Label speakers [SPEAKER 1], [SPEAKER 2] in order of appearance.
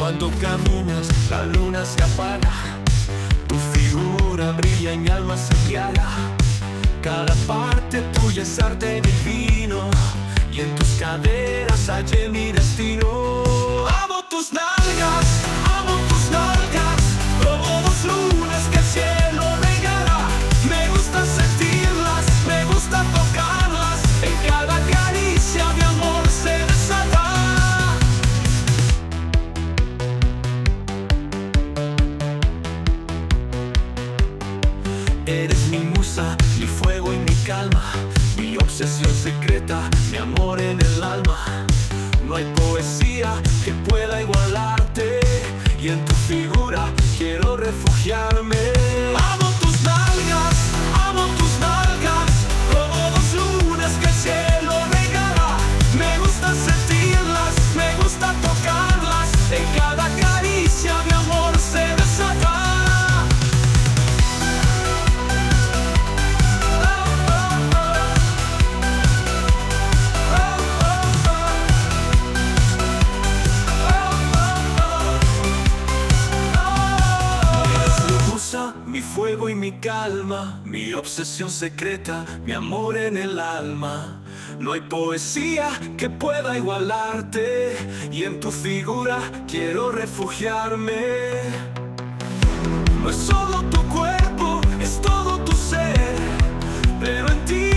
[SPEAKER 1] Cuando caminas, la luna se apaga, tu figura brilla y mi alma se embriaga. Cada parte tuya es arte divino, y en tus caderas hallé mi destino. Amo tus nalgas, todos lunes que el cielo regala. Me gusta sentirlas, me gusta tocarlas, en cada caricia mi amor se desata. Eres mi musa, mi fuego y mi calma, mi obsesión secreta, mi amor en el alma. No hay poesía que pueda igualarte, y en tu figura quiero refugiarme. Amo tus nalgas, todos los lunes que el cielo regala. Me gusta sentirlas, me gusta tocarlas, en cada caricia mi amor se desata. Mi fuego y mi calma, mi obsesión secreta, mi amor en el alma. No hay poesía que pueda igualarte, y en tu figura quiero refugiarme. No es solo tu cuerpo, es todo tu ser, pero en ti